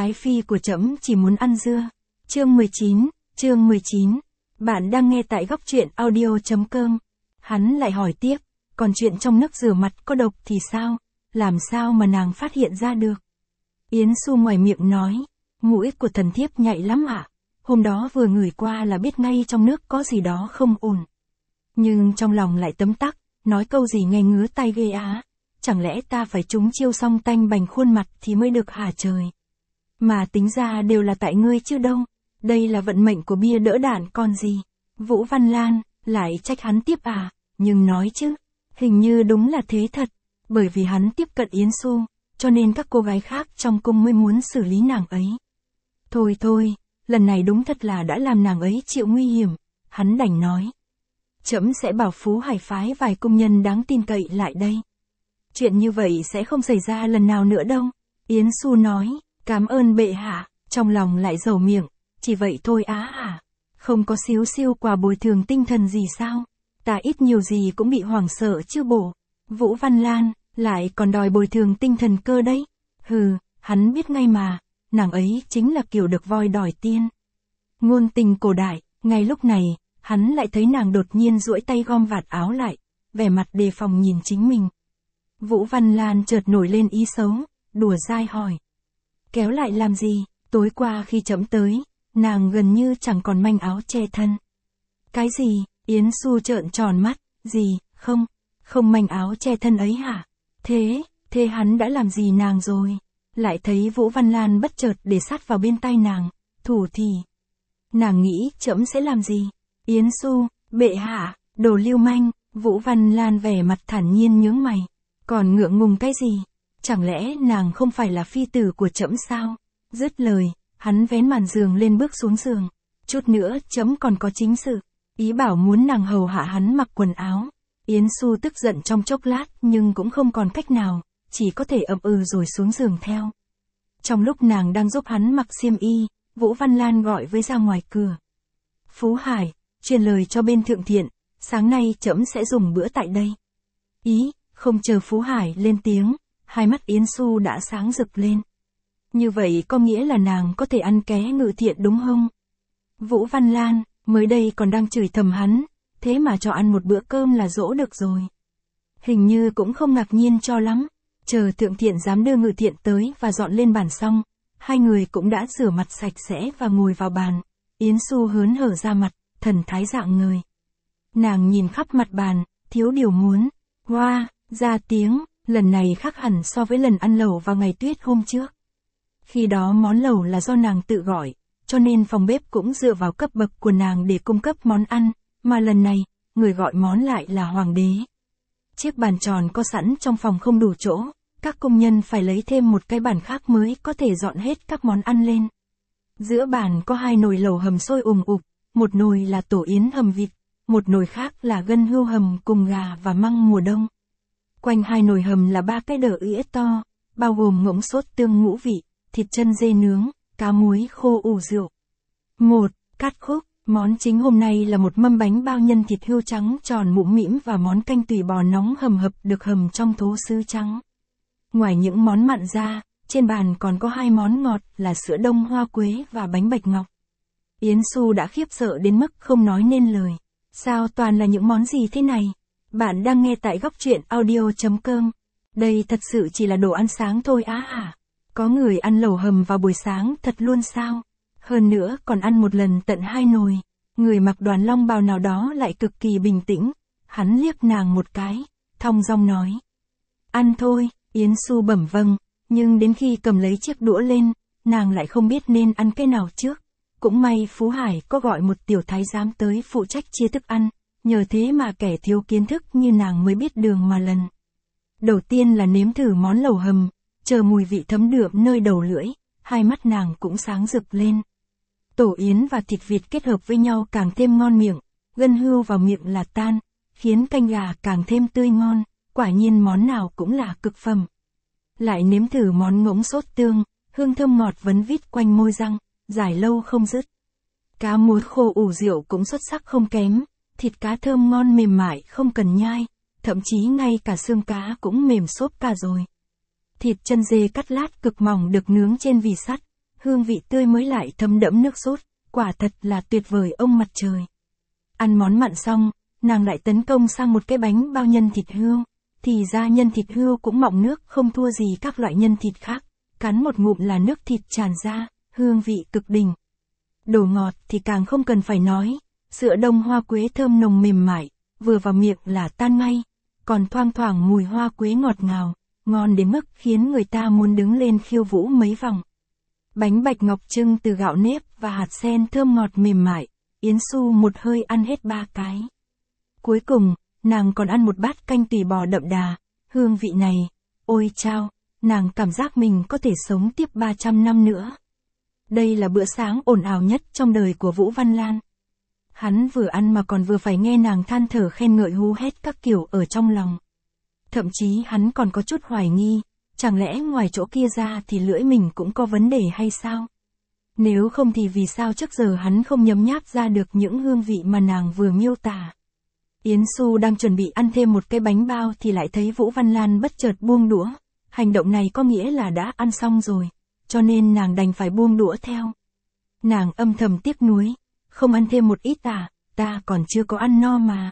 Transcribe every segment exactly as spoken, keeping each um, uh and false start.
Ái phi của trẫm chỉ muốn ăn dưa. Chương mười chín, chương mười chín. Bạn đang nghe tại góc truyện audio chấm com. Hắn lại hỏi tiếp, còn chuyện trong nước rửa mặt có độc thì sao? Làm sao mà nàng phát hiện ra được? Yến Xu ngoài miệng nói, mũi của thần thiếp nhạy lắm ạ. Hôm đó vừa ngửi qua là biết ngay trong nước có gì đó không ổn. Nhưng trong lòng lại tấm tắc, nói câu gì nghe ngứa tai ghê á. Chẳng lẽ ta phải trúng chiêu xong tanh bành khuôn mặt thì mới được hả trời? Mà tính ra đều là tại ngươi chứ đâu. Đây là vận mệnh của bia đỡ đạn còn gì. Vũ Văn Lan, lại trách hắn tiếp à, nhưng nói chứ. Hình như đúng là thế thật. Bởi vì hắn tiếp cận Yến Xu, cho nên các cô gái khác trong cung mới muốn xử lý nàng ấy. Thôi thôi, lần này đúng thật là đã làm nàng ấy chịu nguy hiểm. Hắn đành nói. Trẫm sẽ bảo Phú Hải phái vài công nhân đáng tin cậy lại đây. Chuyện như vậy sẽ không xảy ra lần nào nữa đâu. Yến Xu nói, cảm ơn bệ hạ, trong lòng lại dầu miệng, chỉ vậy thôi á hả? Không có xíu xiu quà bồi thường tinh thần gì sao? Ta ít nhiều gì cũng bị hoảng sợ chứ bổ. Vũ Văn Lan, lại còn đòi bồi thường tinh thần cơ đấy. Hừ, hắn biết ngay mà, nàng ấy chính là kiểu được voi đòi tiên. Ngôn tình cổ đại, ngay lúc này, hắn lại thấy nàng đột nhiên duỗi tay gom vạt áo lại, vẻ mặt đề phòng nhìn chính mình. Vũ Văn Lan chợt nổi lên ý xấu, đùa dai hỏi. Kéo lại làm gì, tối qua khi trẫm tới, nàng gần như chẳng còn manh áo che thân. Cái gì, Yến Xu trợn tròn mắt, gì, không, không manh áo che thân ấy hả? Thế, thế hắn đã làm gì nàng rồi? Lại thấy Vũ Văn Lan bất chợt để sát vào bên tai nàng, thủ thì. Nàng nghĩ trẫm sẽ làm gì? Yến Xu, bệ hạ, đồ lưu manh, Vũ Văn Lan vẻ mặt thản nhiên nhướng mày. Còn ngượng ngùng cái gì? Chẳng lẽ nàng không phải là phi tử của trẫm sao? Dứt lời, hắn vén màn giường lên bước xuống giường. Chút nữa trẫm còn có chính sự. Ý bảo muốn nàng hầu hạ hắn mặc quần áo. Yến Xu tức giận trong chốc lát nhưng cũng không còn cách nào, chỉ có thể ậm ừ rồi xuống giường theo. Trong lúc nàng đang giúp hắn mặc xiêm y, Vũ Văn Lan gọi với ra ngoài cửa. Phú Hải, truyền lời cho bên thượng thiện, sáng nay trẫm sẽ dùng bữa tại đây. Ý, không chờ Phú Hải lên tiếng, hai mắt Yến Xu đã sáng rực lên. Như vậy có nghĩa là nàng có thể ăn ké ngự thiện đúng không? Vũ Văn Lan, mới đây còn đang chửi thầm hắn, thế mà cho ăn một bữa cơm là dỗ được rồi. Hình như cũng không ngạc nhiên cho lắm, chờ thượng thiện dám đưa ngự thiện tới và dọn lên bàn xong, hai người cũng đã rửa mặt sạch sẽ và ngồi vào bàn. Yến Xu hớn hở ra mặt, thần thái dạng người. Nàng nhìn khắp mặt bàn, thiếu điều muốn, hoa, ra tiếng, lần này khác hẳn so với lần ăn lẩu vào ngày tuyết hôm trước. Khi đó món lẩu là do nàng tự gọi, cho nên phòng bếp cũng dựa vào cấp bậc của nàng để cung cấp món ăn, mà lần này, người gọi món lại là hoàng đế. Chiếc bàn tròn có sẵn trong phòng không đủ chỗ, các công nhân phải lấy thêm một cái bàn khác mới có thể dọn hết các món ăn lên. Giữa bàn có hai nồi lẩu hầm sôi ùng ục, một nồi là tổ yến hầm vịt, một nồi khác là gân hươu hầm cùng gà và măng mùa đông. Quanh hai nồi hầm là ba cái đỡ ĩa to, bao gồm ngỗng sốt tương ngũ vị, thịt chân dê nướng, cá muối khô ủ rượu. Một, cát khúc, món chính hôm nay là một mâm bánh bao nhân thịt hươu trắng tròn mũm mĩm và món canh tùy bò nóng hầm hập được hầm trong thố sứ trắng. Ngoài những món mặn ra, trên bàn còn có hai món ngọt là sữa đông hoa quế và bánh bạch ngọc. Yến Xu đã khiếp sợ đến mức không nói nên lời. Sao toàn là những món gì thế này? Bạn đang nghe tại góc truyện audio chấm com. Đây thật sự chỉ là đồ ăn sáng thôi á hả? Có người ăn lẩu hầm vào buổi sáng thật luôn sao? Hơn nữa còn ăn một lần tận hai nồi. Người mặc đoàn long bào nào đó lại cực kỳ bình tĩnh. Hắn liếc nàng một cái, thong dong nói. Ăn thôi, Yến Xu bẩm vâng, nhưng đến khi cầm lấy chiếc đũa lên, nàng lại không biết nên ăn cái nào trước. Cũng may Phú Hải có gọi một tiểu thái giám tới phụ trách chia thức ăn, nhờ thế mà kẻ thiếu kiến thức như nàng mới biết đường mà lần. Đầu tiên là nếm thử món lẩu hầm, chờ mùi vị thấm đượm nơi đầu lưỡi, hai mắt nàng cũng sáng rực lên. Tổ yến và thịt vịt kết hợp với nhau càng thêm ngon miệng, gân hươu vào miệng là tan, khiến canh gà càng thêm tươi ngon, quả nhiên món nào cũng là cực phẩm. Lại nếm thử món ngỗng sốt tương, hương thơm ngọt vấn vít quanh môi răng, dài lâu không dứt. Cá muối khô ủ rượu cũng xuất sắc không kém, thịt cá thơm ngon mềm mại không cần nhai, thậm chí ngay cả xương cá cũng mềm xốp cả rồi. Thịt chân dê cắt lát cực mỏng được nướng trên vỉ sắt, hương vị tươi mới lại thấm đẫm nước sốt, quả thật là tuyệt vời ông mặt trời. Ăn món mặn xong, nàng lại tấn công sang một cái bánh bao nhân thịt hươu. Thì ra nhân thịt hươu cũng mọng nước không thua gì các loại nhân thịt khác, cắn một ngụm là nước thịt tràn ra, hương vị cực đỉnh. Đồ ngọt thì càng không cần phải nói, sữa đông hoa quế thơm nồng mềm mại, vừa vào miệng là tan ngay, còn thoang thoảng mùi hoa quế ngọt ngào, ngon đến mức khiến người ta muốn đứng lên khiêu vũ mấy vòng. Bánh bạch ngọc trưng từ gạo nếp và hạt sen thơm ngọt mềm mại, Yến Xu một hơi ăn hết ba cái. Cuối cùng, nàng còn ăn một bát canh tùy bò đậm đà, hương vị này, ôi chao, nàng cảm giác mình có thể sống tiếp ba trăm năm nữa. Đây là bữa sáng ồn ào nhất trong đời của Vũ Văn Lan. Hắn vừa ăn mà còn vừa phải nghe nàng than thở khen ngợi hú hét các kiểu ở trong lòng. Thậm chí hắn còn có chút hoài nghi, chẳng lẽ ngoài chỗ kia ra thì lưỡi mình cũng có vấn đề hay sao? Nếu không thì vì sao trước giờ hắn không nhấm nháp ra được những hương vị mà nàng vừa miêu tả. Yến Xu đang chuẩn bị ăn thêm một cái bánh bao thì lại thấy Vũ Văn Lan bất chợt buông đũa. Hành động này có nghĩa là đã ăn xong rồi, cho nên nàng đành phải buông đũa theo. Nàng âm thầm tiếc nuối, không ăn thêm một ít à, ta còn chưa có ăn no mà.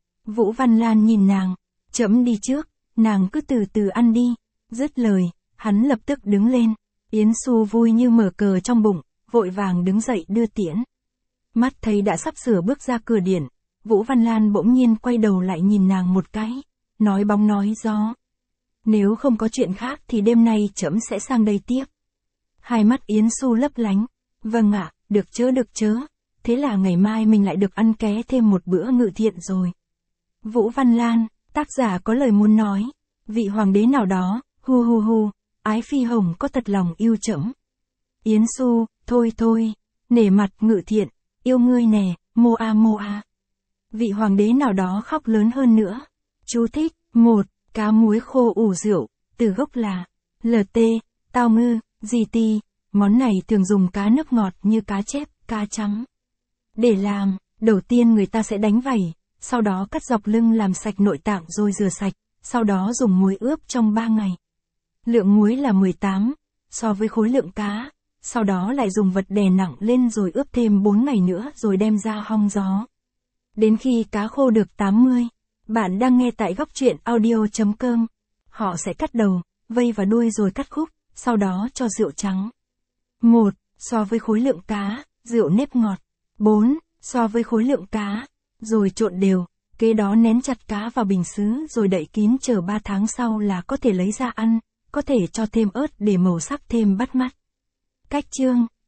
Vũ Văn Lan nhìn nàng, chậm đi trước, nàng cứ từ từ ăn đi. Dứt lời, hắn lập tức đứng lên. Yến Xu vui như mở cờ trong bụng, vội vàng đứng dậy đưa tiễn. Mắt thấy đã sắp sửa bước ra cửa điện, Vũ Văn Lan bỗng nhiên quay đầu lại nhìn nàng một cái, nói bóng nói gió. Nếu không có chuyện khác thì đêm nay trẫm sẽ sang đây tiếp. Hai mắt Yến Xu lấp lánh. Vâng ạ, được chớ được chớ. Thế là ngày mai mình lại được ăn ké thêm một bữa ngự thiện rồi. Vũ Văn Lan, tác giả có lời muốn nói. Vị hoàng đế nào đó, hu hu hu, ái phi hồng có thật lòng yêu trẫm. Yến Xu, thôi thôi, nể mặt ngự thiện, yêu ngươi nè, mô a mô a. Vị hoàng đế nào đó khóc lớn hơn nữa. Chú thích, một, cá muối khô ủ rượu, từ gốc là lờ tê, tao ngư, gì ti, món này thường dùng cá nước ngọt như cá chép, cá chấm. Để làm, đầu tiên người ta sẽ đánh vảy, sau đó cắt dọc lưng làm sạch nội tạng rồi rửa sạch, sau đó dùng muối ướp trong ba ngày. Lượng muối là mười tám, so với khối lượng cá, sau đó lại dùng vật đè nặng lên rồi ướp thêm bốn ngày nữa rồi đem ra hong gió. Đến khi cá khô được tám mươi, bạn đang nghe tại góc truyện audio chấm com. Họ sẽ cắt đầu, vây và đuôi rồi cắt khúc, sau đó cho rượu trắng. một. So với khối lượng cá, rượu nếp ngọt. bốn. So với khối lượng cá, rồi trộn đều, kế đó nén chặt cá vào bình sứ rồi đậy kín chờ ba tháng sau là có thể lấy ra ăn, có thể cho thêm ớt để màu sắc thêm bắt mắt. Cách chương,